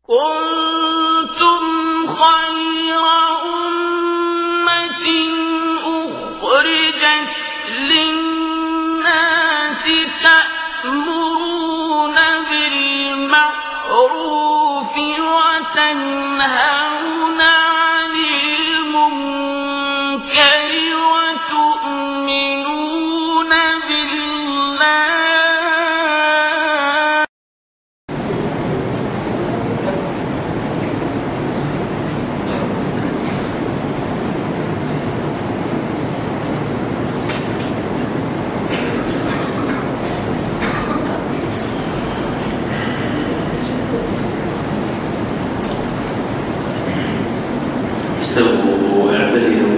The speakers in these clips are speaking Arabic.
كنتم خير أمة أخرجت للناس تأمرون بالمعروف وتنهون عن المنكر وتؤمنون بالله. استووا اعتدلوا.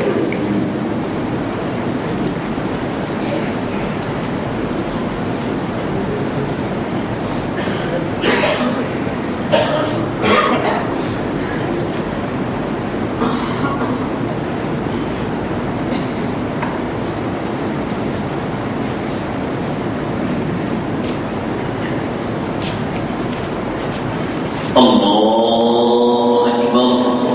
الله أكبر.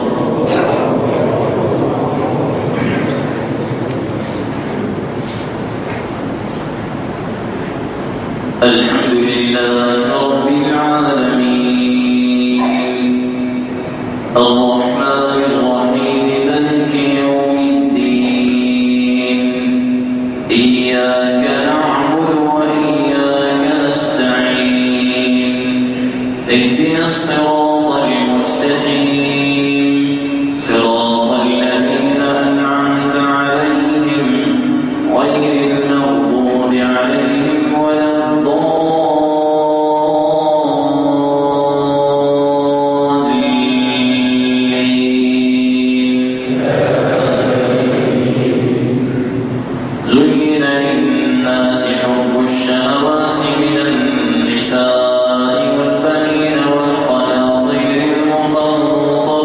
الحمد لله رب العالمين الرحمن الرحيم مالك يوم الدين إياك نعبد وإياك نستعين اهدنا الصراط المستقيم صراط الذين أنعمت عليهم غير المغضوب عليهم ولا زين للناس حب الشهوات من النساء والبنين والقناطير المقنطرة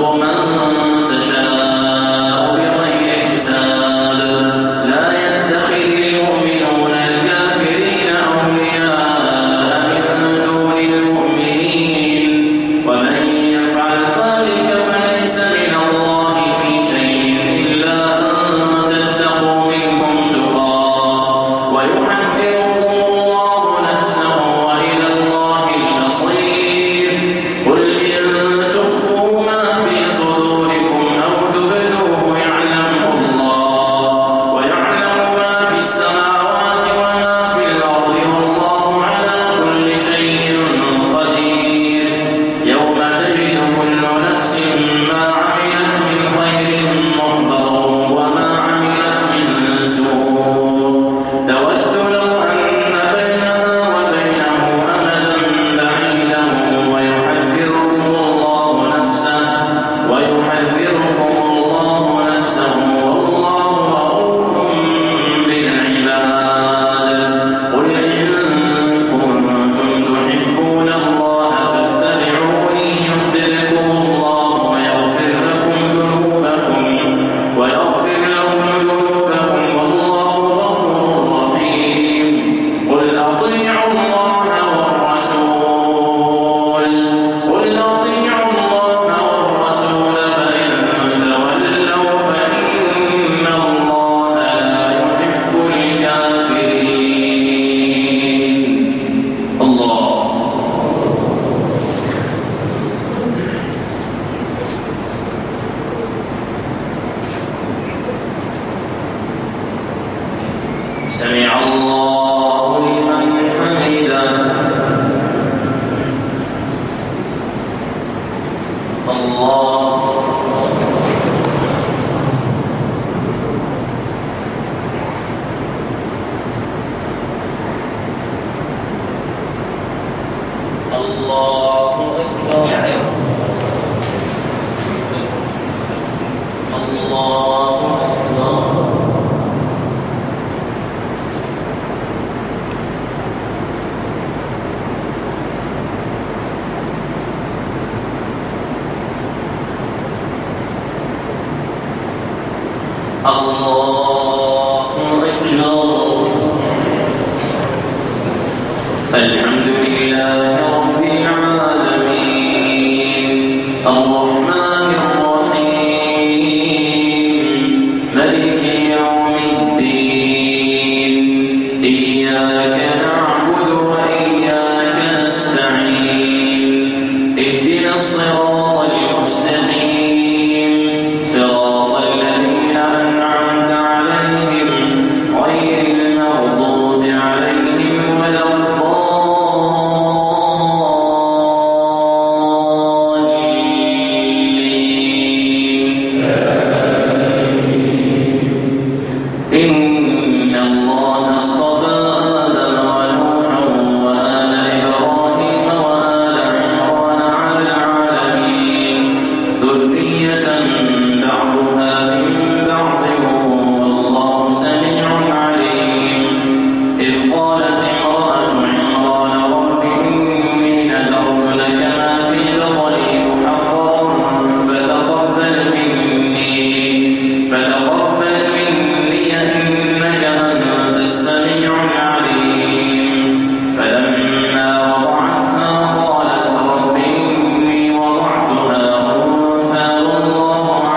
الله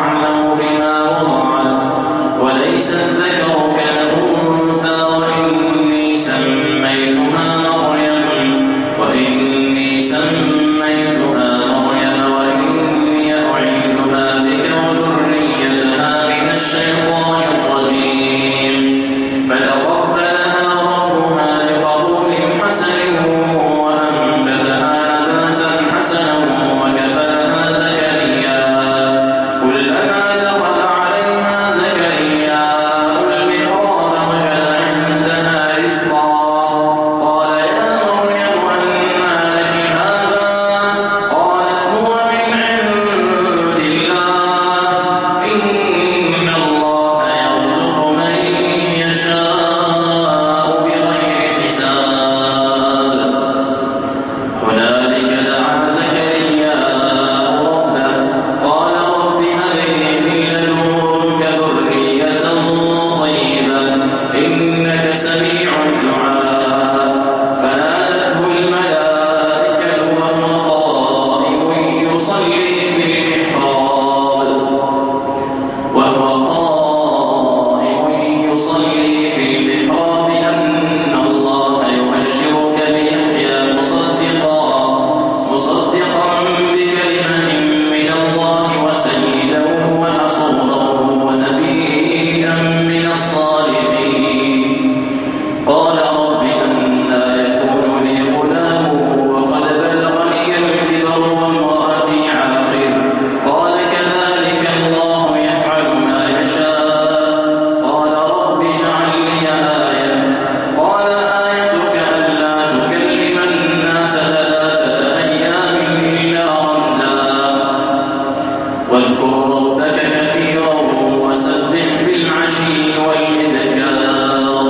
واذكر ربك كثيرا وسبح بالعشي والإبكار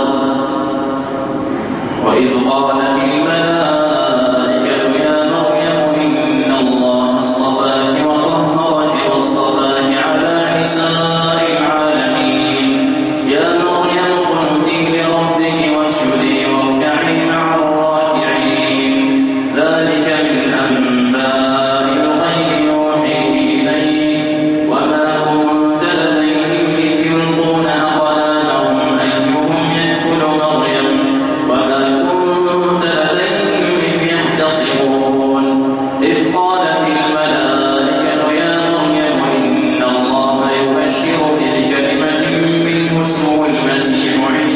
وإذ قالت الملائكة يا مريم إن الله اصطفاك وطهرك واصطفاك على نساء العالمين يا مريم اقنتي لربك واسجدي واركعي مع الراكعين ذلك من أنباء الغيب يوحيه إليك وما كنت لديهم إذ يلقون أقلامهم أيهم يكفل مريم وما كنت لديهم إذ يختصمون إذ قالت الملائكة يا مريم إن الله يبشرك بكلمة منه اسمه المسيح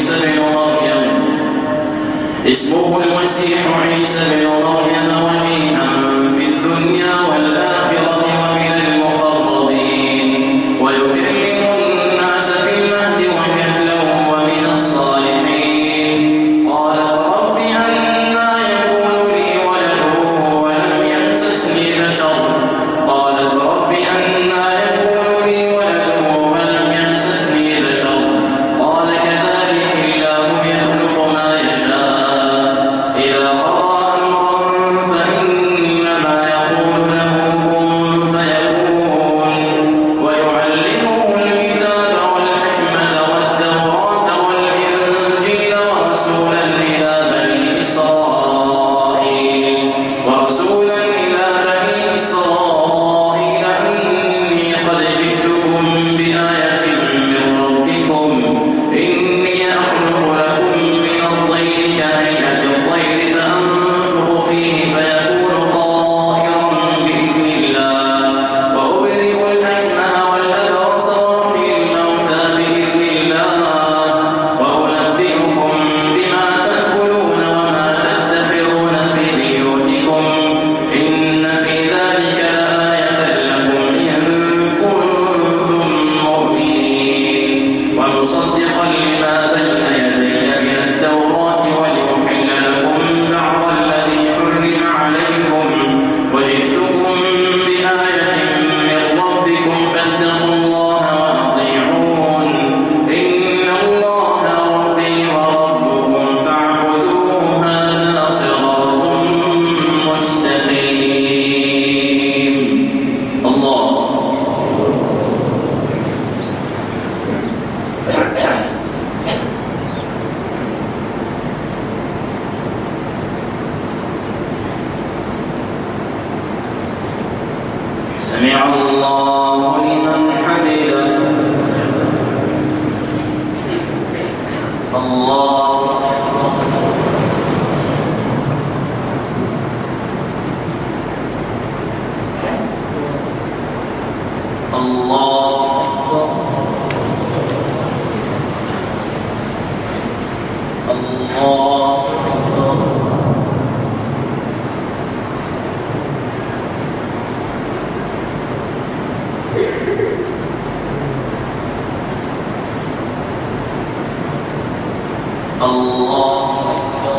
عيسى بن مريم وجيها في الدنيا والآخرة ومن المقربين ويكلم الناس في المهد وكهلا ومن الصالحين قالت رب أنى يكون لي ولد ولم يمسسني بشر قالت رب أنى يكون لي ولد ولم يمسسني بشر قال كذلك الله يخلق ما يشاء إذا قضى أمرا فإنما يقول له كن فيكون ويعلمه الكتاب والحكمة والتوراة والإنجيل ورسولا إلى بني إسرائيل أني قد جئتكم بآية من ربكم إني أخلق لكم من الطير كهيئة الطير فأنفخ فيه فيكون طائرا بإذن الله وأبرئ الأكمه والأبرص وأحيي الموتى بإذن الله وأنبئكم بما تأكلون وما تدخرون في بيوتكم إن في ذلك لآية لكم إن كنتم مؤمنين ومصدقا لما بين يدي من التوراة ولأحل لكم بعض الذي حرم عليكم وجئتكم بآية من ربكم فاتقوا الله وأطيعون إن الله ربي وربكم فاعبدوه هذا صراط مستقيم الله سمع الله لمن حمده الله الله الله الله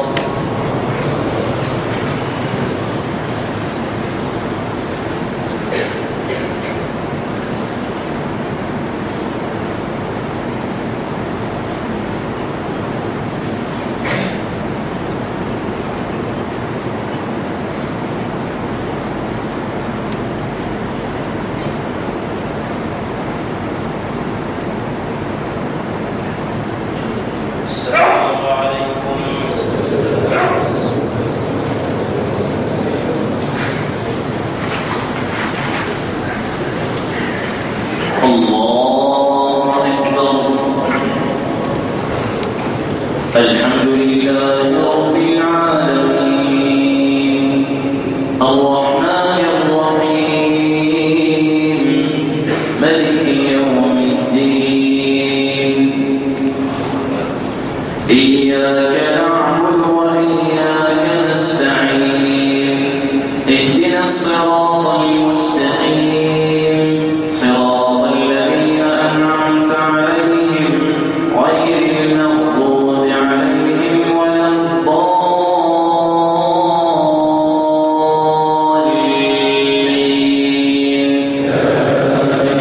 السلام عليكم الله أكبر الحمد لله رب العالمين الرحمن الرحيم ملك يوم الدين إياك نعبد وإياك نستعين اهدنا الصراط المستقيم صراط الذين أنعمت عليهم غير المغضوب عليهم ولا الضالين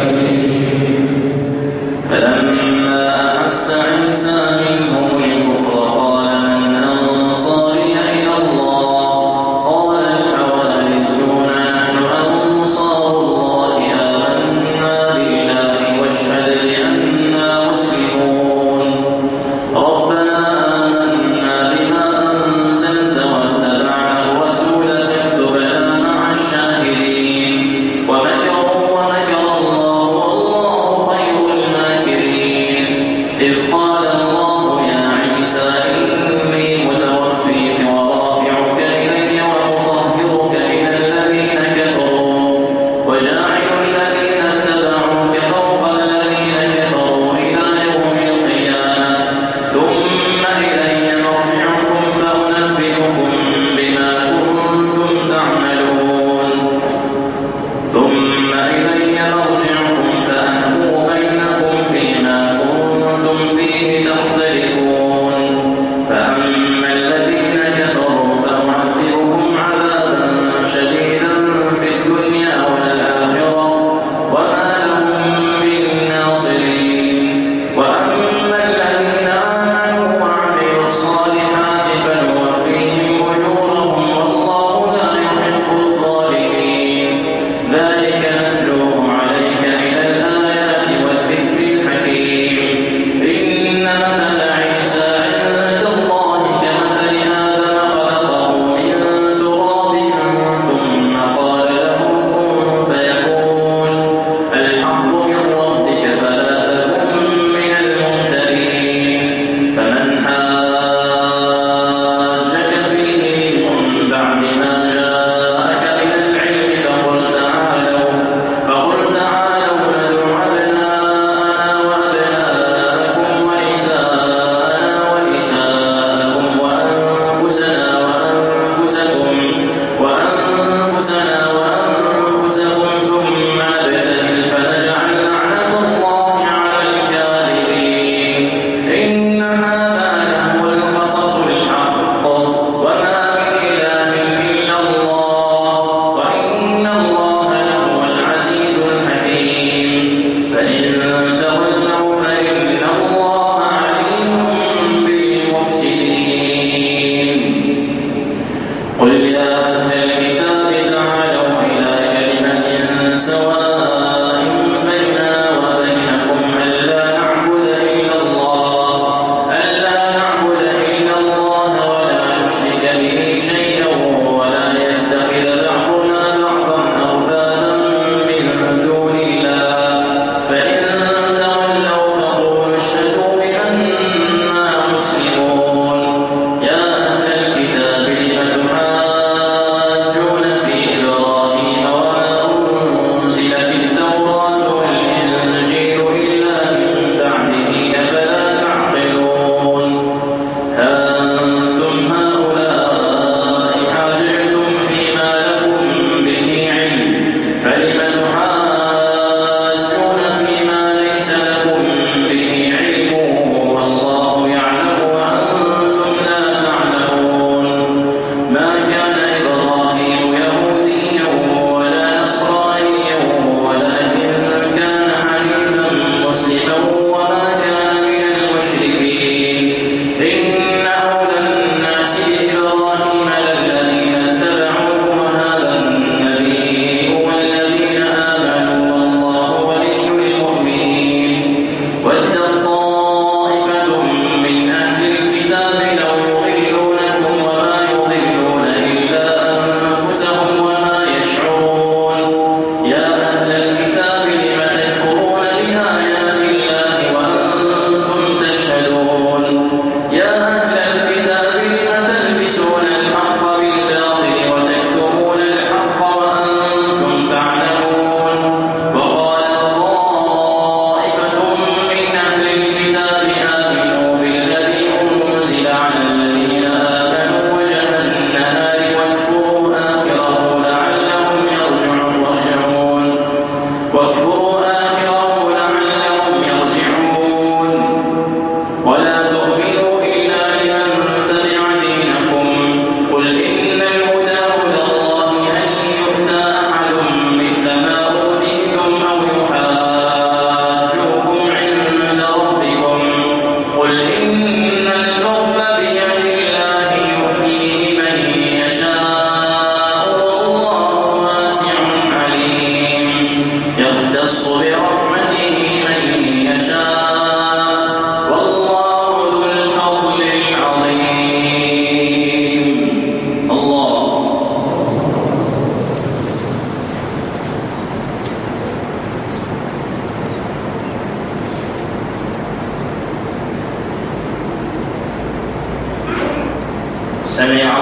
سمع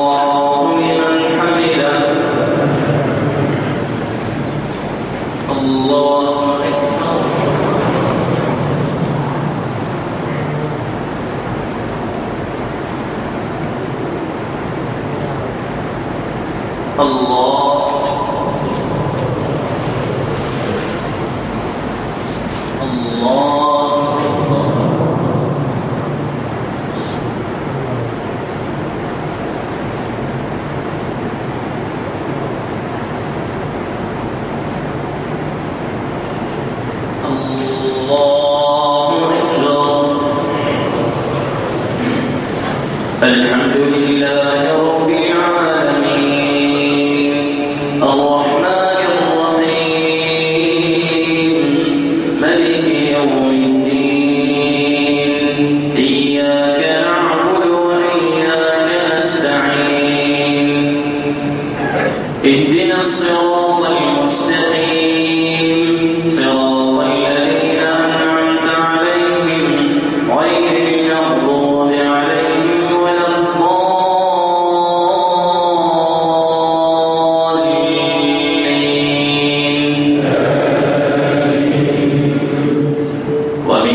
الله لمن حمده. الله أكبر. الله الحمد لله رب العالمين الرحمن الرحيم ملك يوم الدين إياك نعبد وإياك نستعين اهدنا الصراط المستقيم صراط الذين أنعمت عليهم غير المغضوب عليهم ولا الضالين. ومن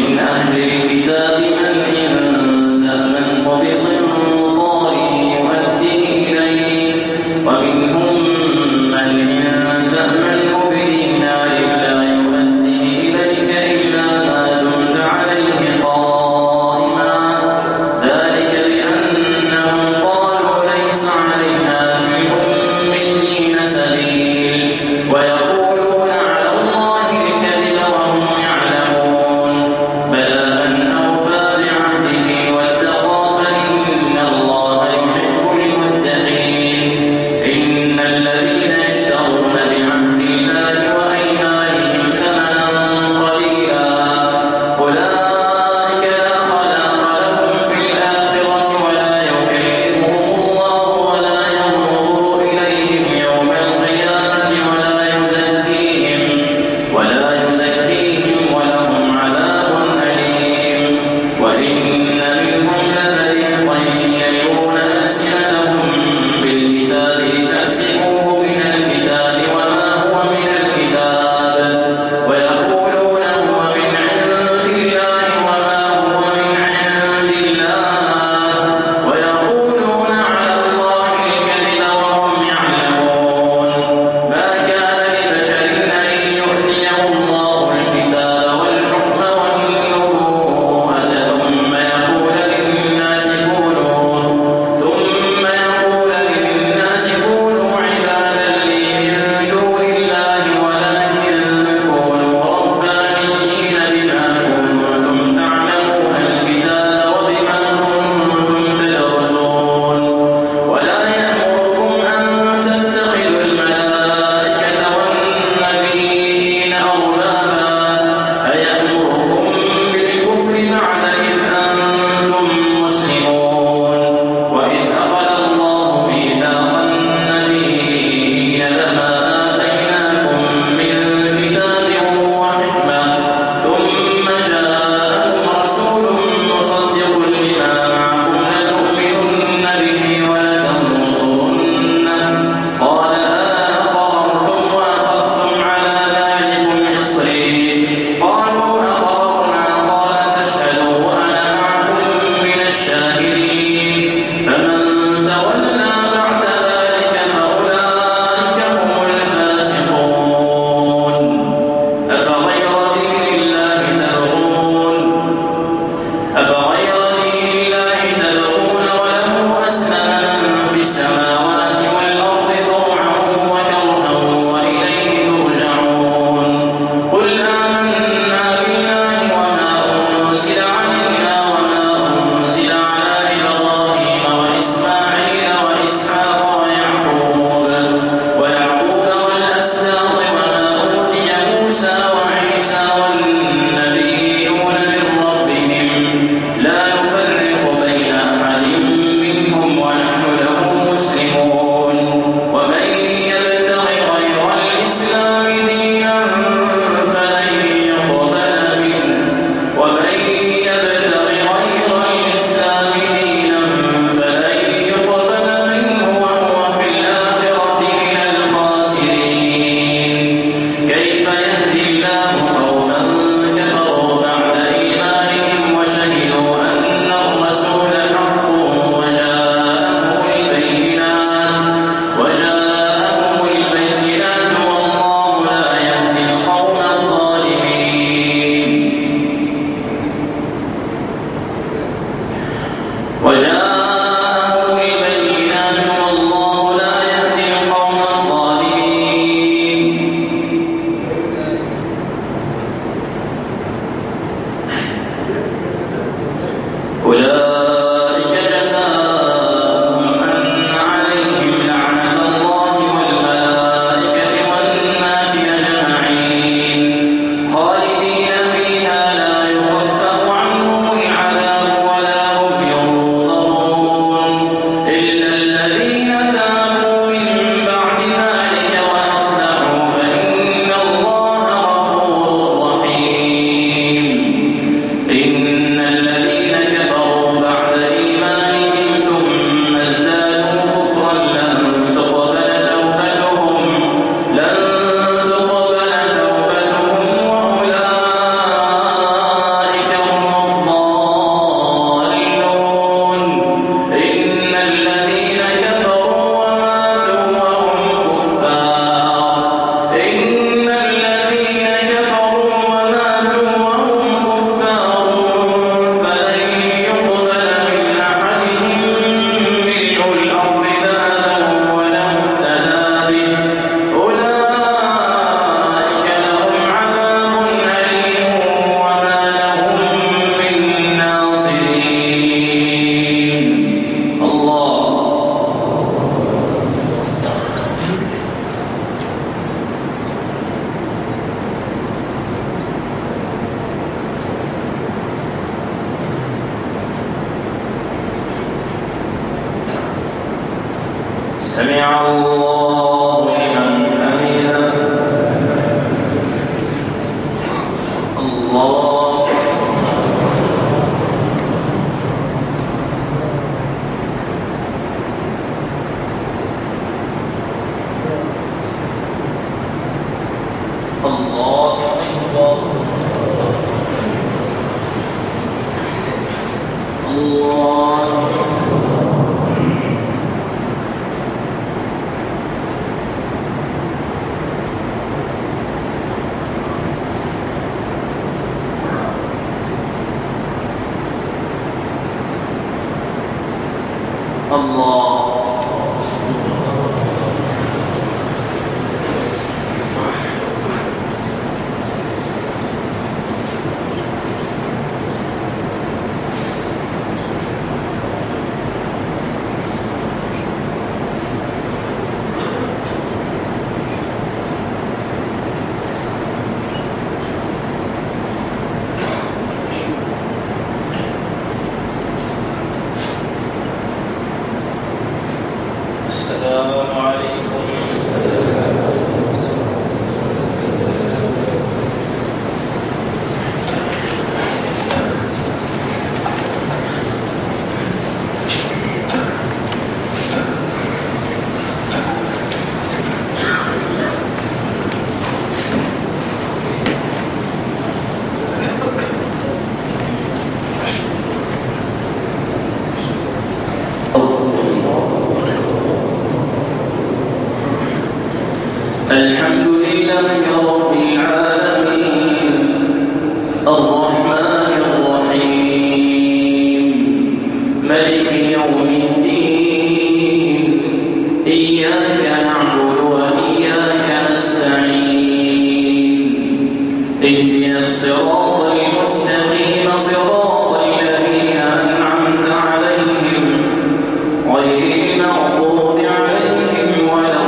سمع الله لمن حمده الله الله أكبر الله السلام عليكم الحمد لله رب العالمين الرحمن الرحيم مالك يوم الدين إياك نعبد وإياك نستعين اهدنا الصراط المستقيم صراط الذين أنعمت عليهم غير المغضوب عليهم ولا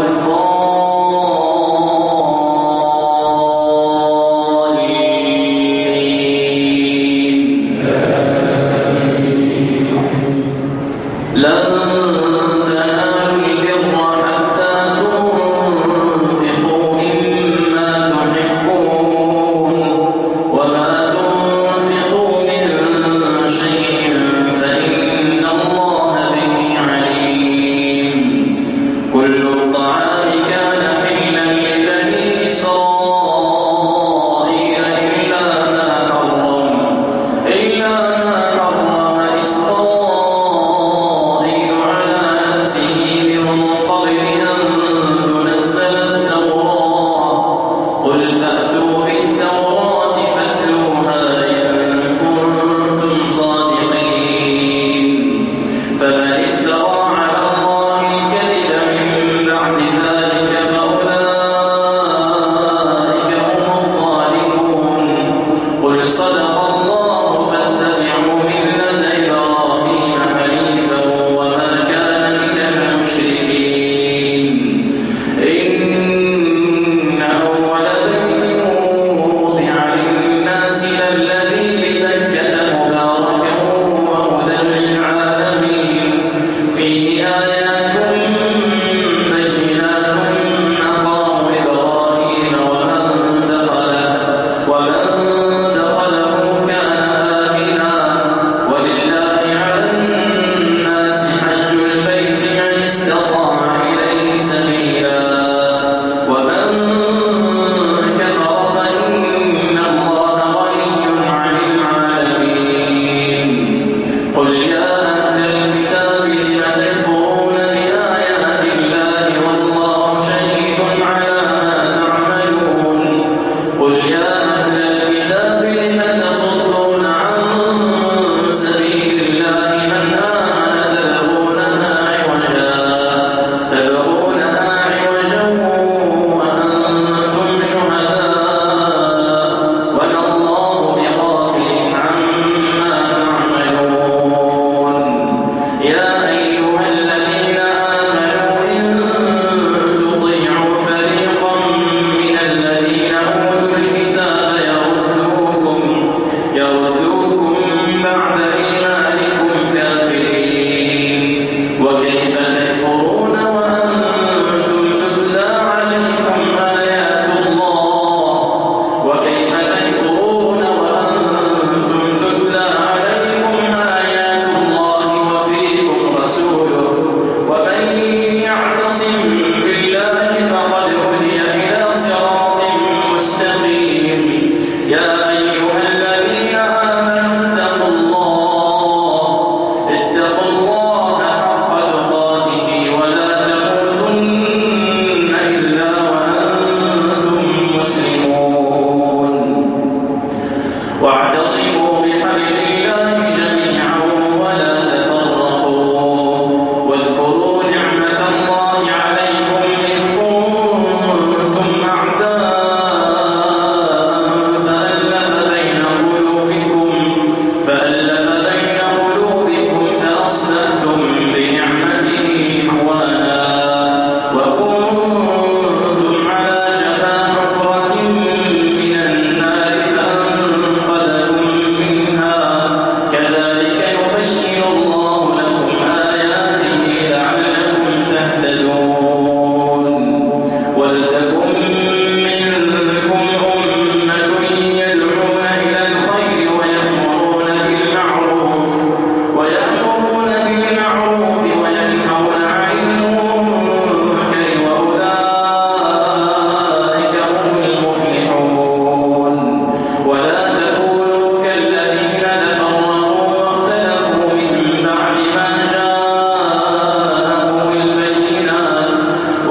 ومن دخله واعتصموا بحبل الله جميعا ولا تفرقوا واذكروا نعمة الله عليكم إذ كنتم أعداء فألف بين قلوبكم فأصبحتم بنعمته إخوانا وكنتم على شفا حفرة من النار فأنقذكم منها كذلك يبين الله لكم آياته لعلكم تهتدون ولتكن منكم أمة يدعون إلى الخير ويأمرون بالمعروف وينهون عن المنكر وأولئك هم المفلحون ولا تكونوا كالذين تفرقوا واختلفوا من بعد ما جاءهم البينات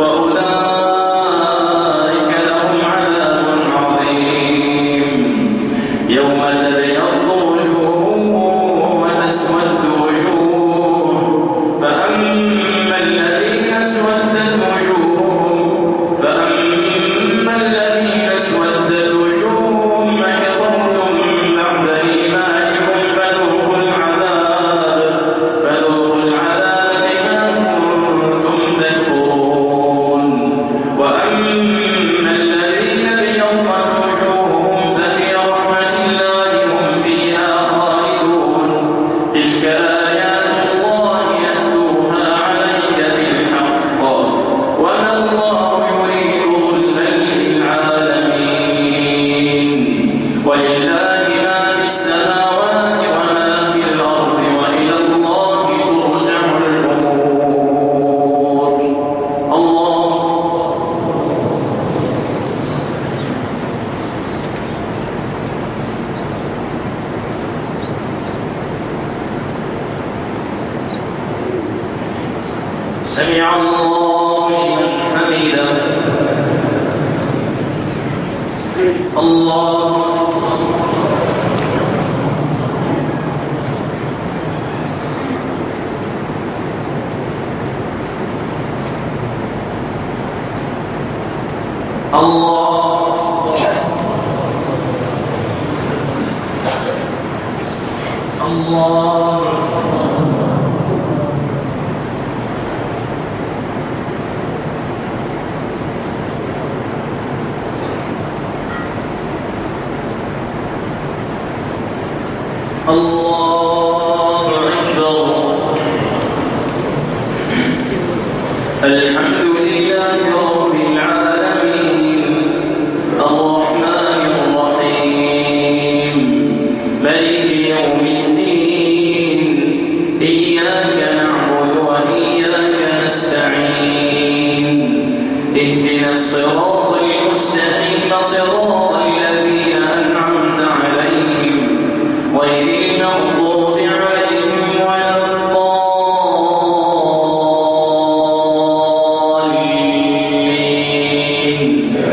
وأولئك لهم عذاب عظيم يوم تبيض وجوه وتسود وجوه فأما الذين اسودت وجوههم أكفرتم بعد إيمانكم فذوقوا العذاب بما كنتم تكفرون وأما الذين ابيضت وجوههم ففي رحمة الله هم فيها خالدون تلك آيات الله يتلوها عليك بالحق وما الله يريد ظلما للعالمين ولله ما في السماوات وما في الأرض وإلى الله ترجع الأمور الله سمع الله لمن حمده الله الله أكبر الحمد لله رب العالمين الرحمن الرحيم مالك يوم الدين إياك نعبد وإياك نستعين اهدنا الصراط المستقيم صراط الذين أنعمت عليهم غير المغضوب عليهم ولا الضالين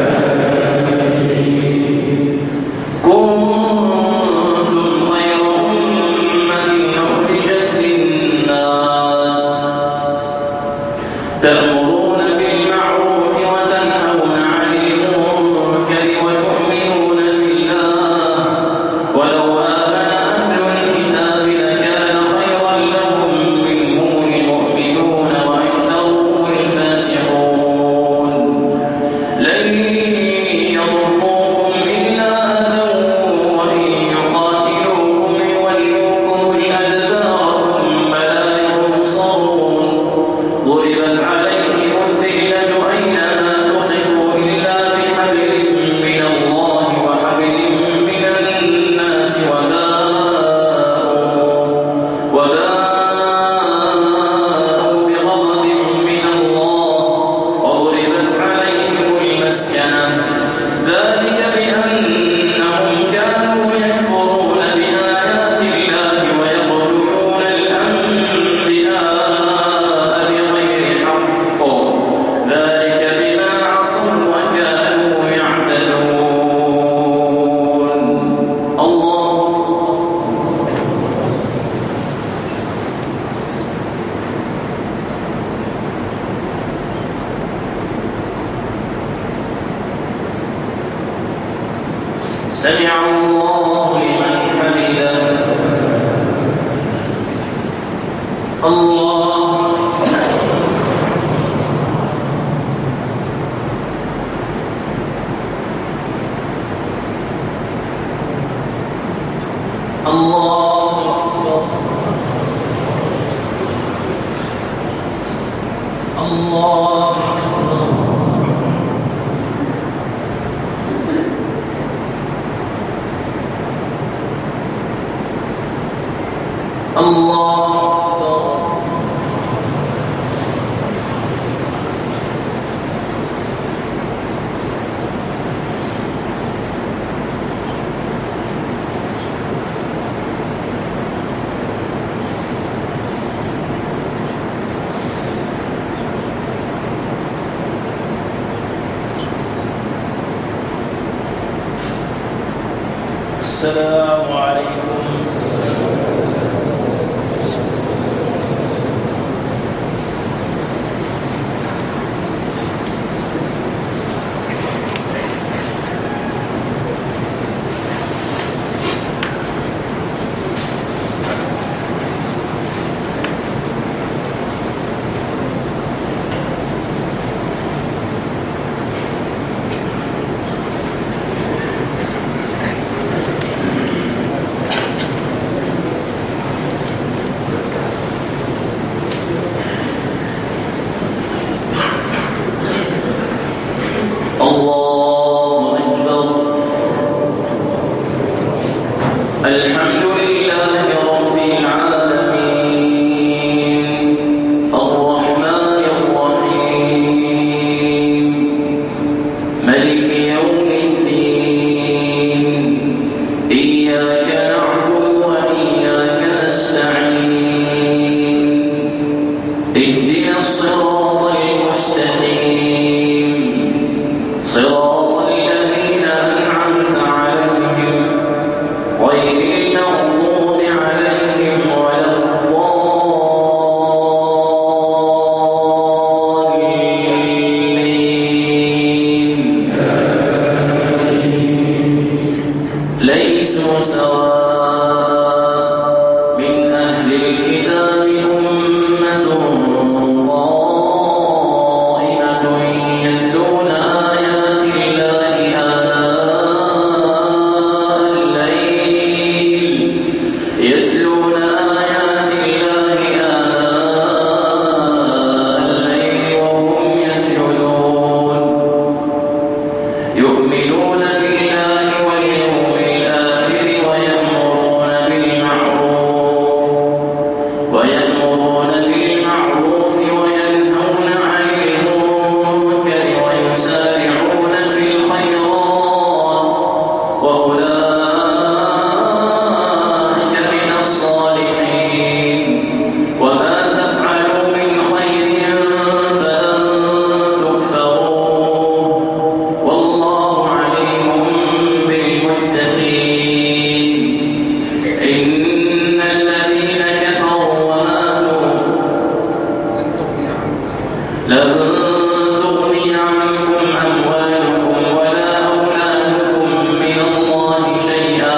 كنتم خير أمة أخرجت للناس تأمرون بالمعروف وتنهون عن المنكر الله لمن حمده الله السلام عليكم. الله أكبر. الحمد لله رب العالمين الرحمن الرحيم ملك يوم الدين إياك نعبد وإياك نستعين اهدنا الصراط المستقيم صراط الذين أنعمت عليهم غير المغضوب عليهم ولا الضالين ليسوا سواء من أهل الكتاب أمة قائمة يتلون آيات الله آناء الليل وهم يسجدون يؤمنون بالله واليوم الآخر ويأمرون بالمعروف وينهون عن المنكر ويسارعون في الخيرات وأولئك من الصالحين وما تفعلوا من خير فلن تكفروه والله عليم بالمتقين إن الذين كفروا وماتوا لن تغني عنكم أموالكم ولا أولادكم من الله شيئا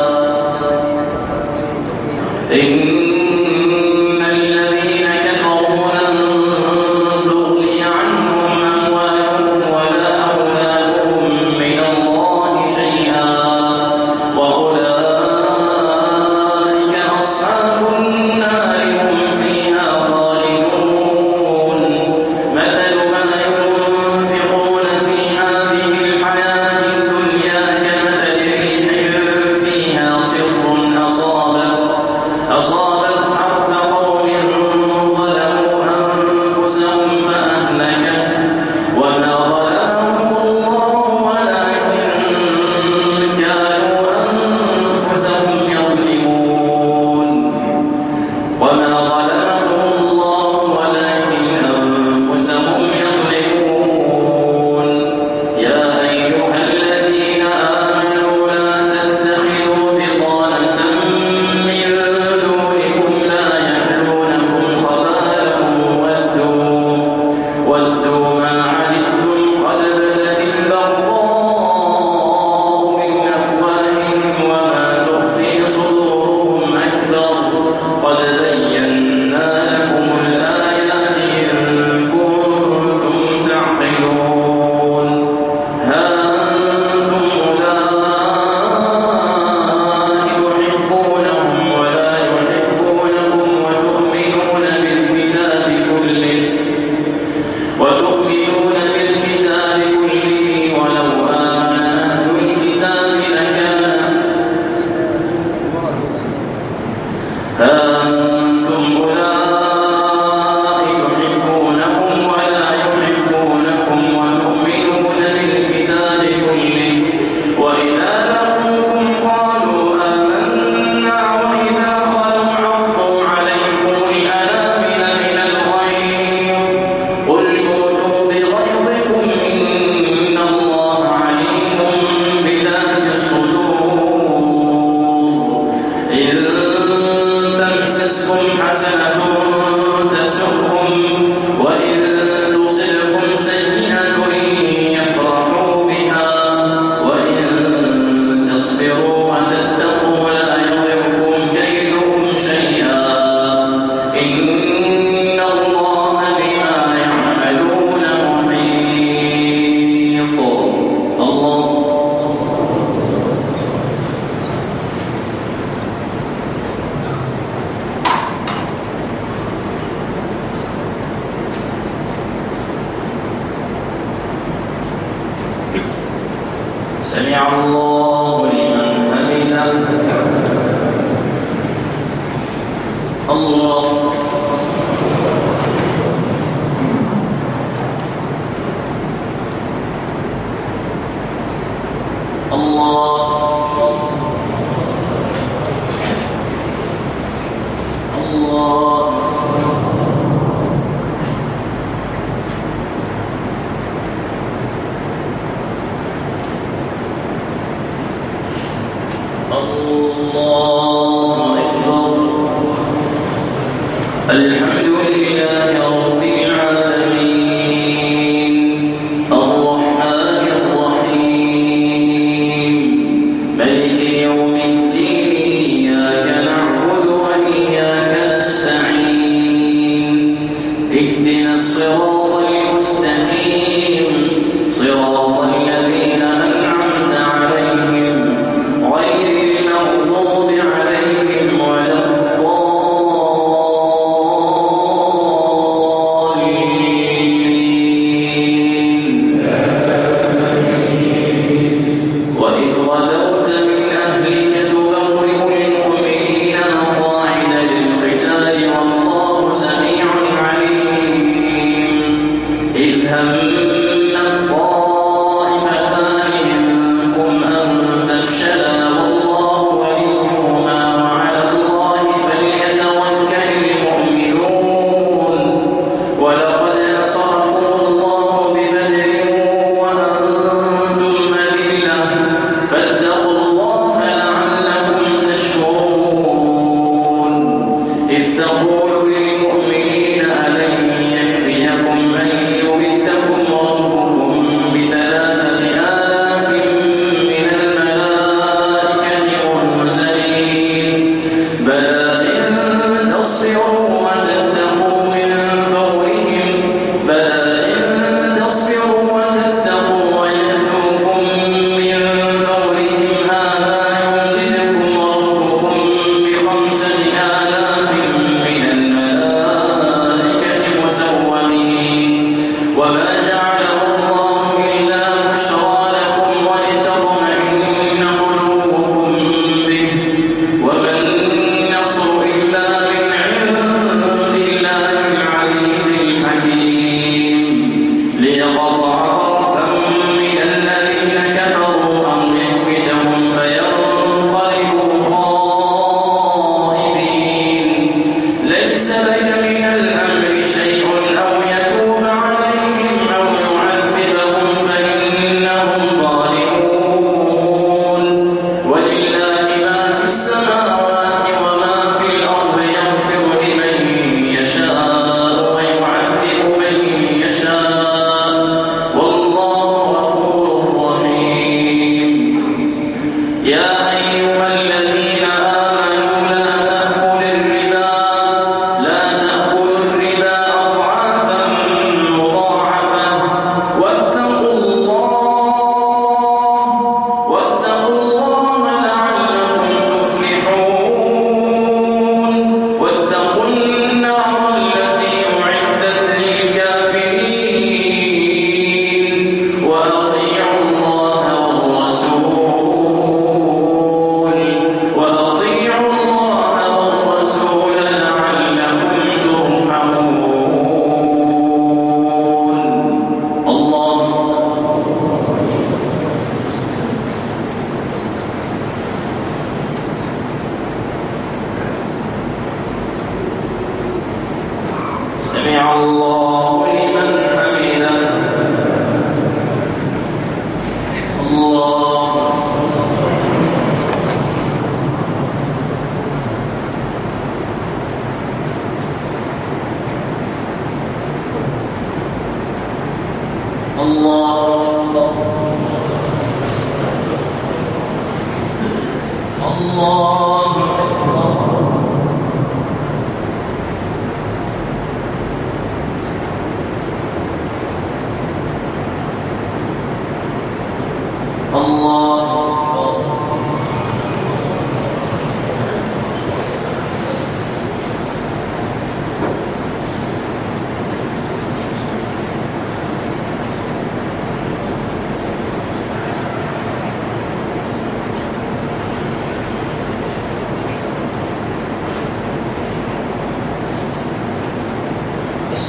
إن الذين كفروا لن تغني عنهم أموالهم ولا أولادهم من الله شيئا وأولئك أصحاب النار هم فيها خالدون مثل ما ينفقون في هذه الحياة الدنيا كمثل ريح فيها صر أصابت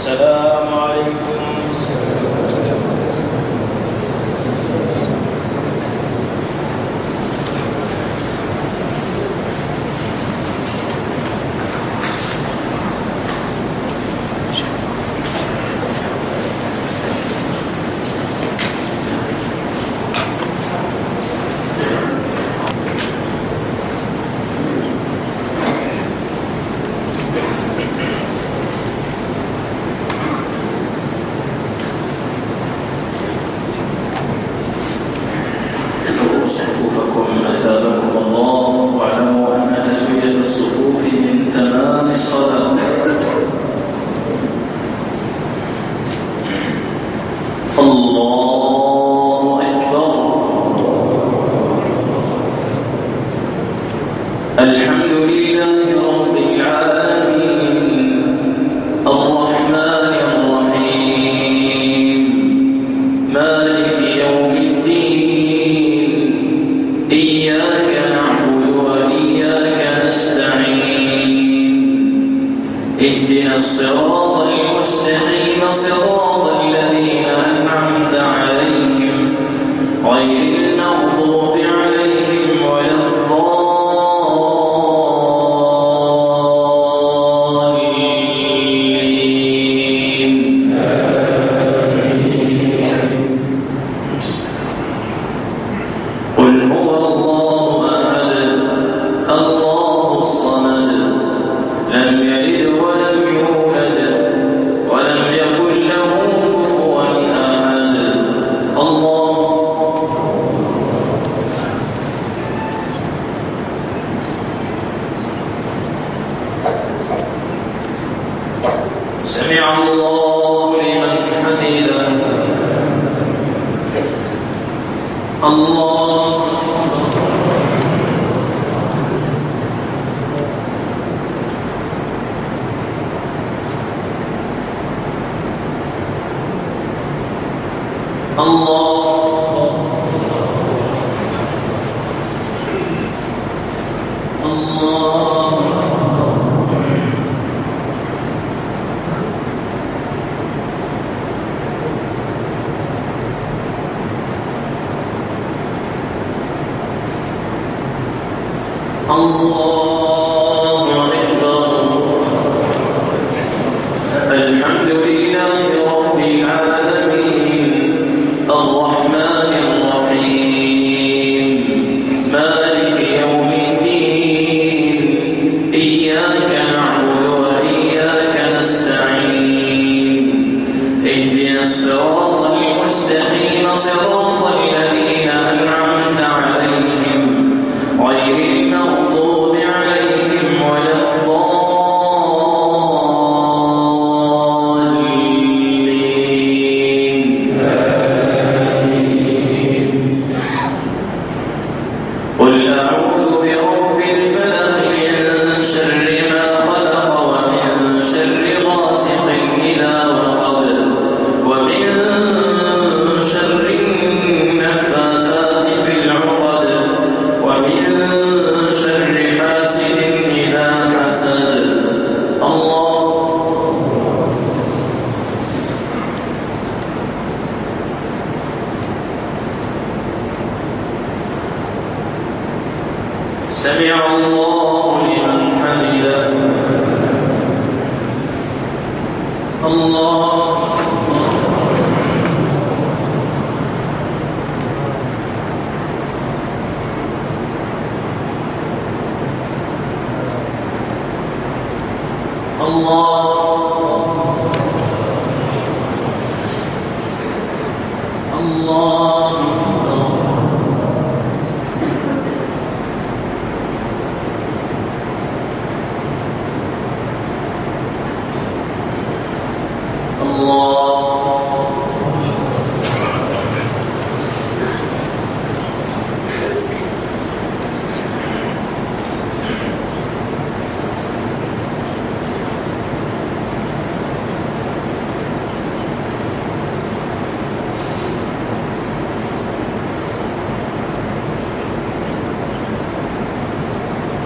السلام عليكم.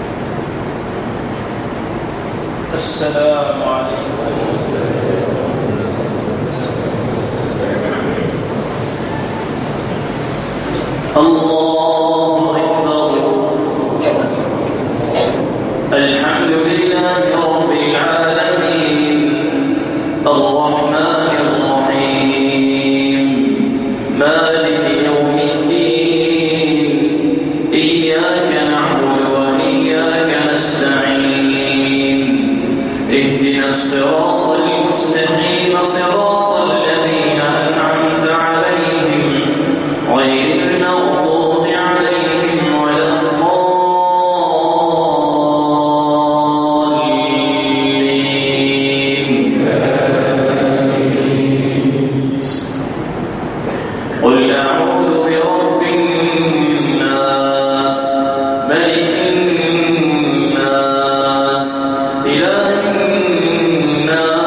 السلام عليكم. الله أكبر. الحمد لله رب العالمين الرحمن الرحيم مالك يوم الدين إياك نعبد وإياك نستعين اهدنا الصراط المستقيم صراط الذين أنعمت عليهم غير المغضوب عليهم ولا الضالين. قل أعوذ برب الناس ملك الناس إله الناس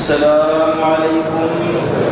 السلام عليكم.